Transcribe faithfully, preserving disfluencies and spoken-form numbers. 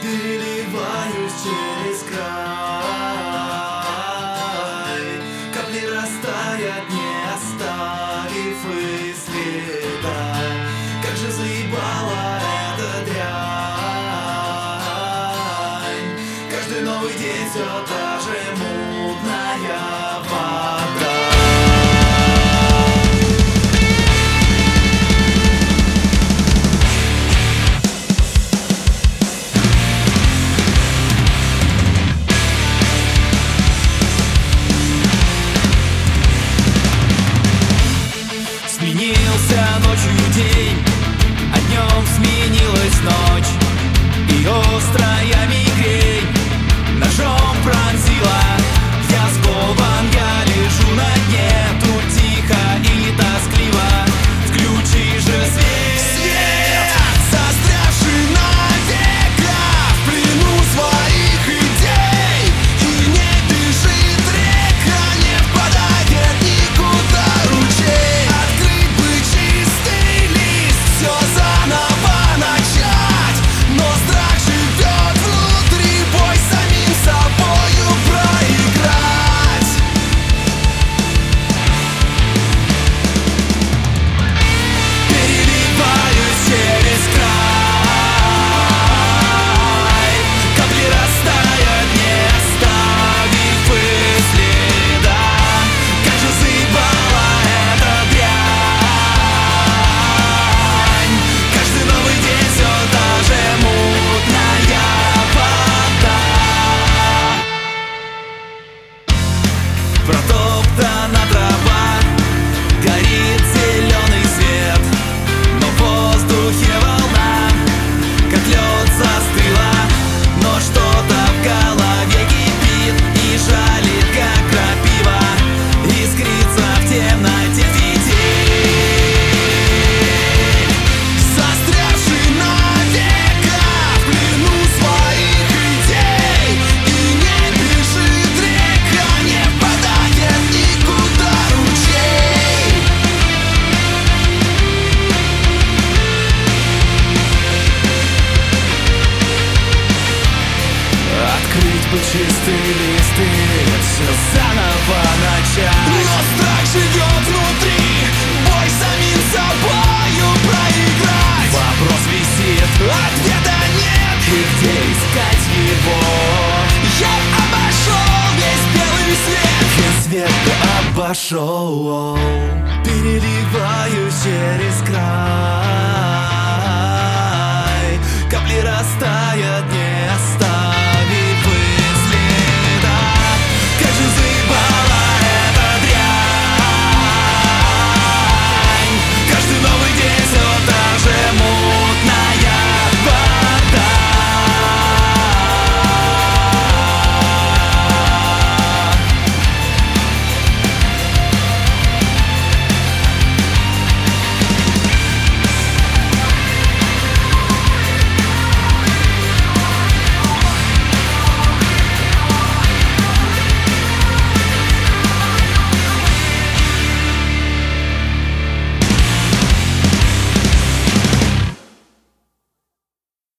переливаюсь через край. Капли растают, не оставив и следа. Как же заебала эта дрянь. Каждый новый день все та же мутная вода. Сменился ночью день, а днем сменилась ночь. И острая мигрень ножом пронзила. Я скован, я лежу на дне, тут тихо и тоскливо. Включи же свет, свет, застрявший навека в плену своих идей. И не бежит река, не впадает никуда ручей. Открыть бы чистый лист, все заново начать. Но страх живет внутри, бой самим собою проиграть. Переливаюсь через край. Капли растают, не оставив и следа. Как же заебала эта дрянь. Каждый новый день все та же мутная вода. Протоптана трава, горит зеленый свет, но в воздухе волна, как лед застыла. Но что-то в голове кипит и жалит, как крапива, искрится в темноте фитиль. Застрявший навека в плену своих идей. И не бежит река, не впадает никуда ручей. Открыть бы чистый лист и все заново начать. Но страх живет внутри, бой самим собою проиграть. Вопрос висит, ответа нет, и где искать его? Я обошел весь белый свет, весь свет обошел. Переливаюсь через край.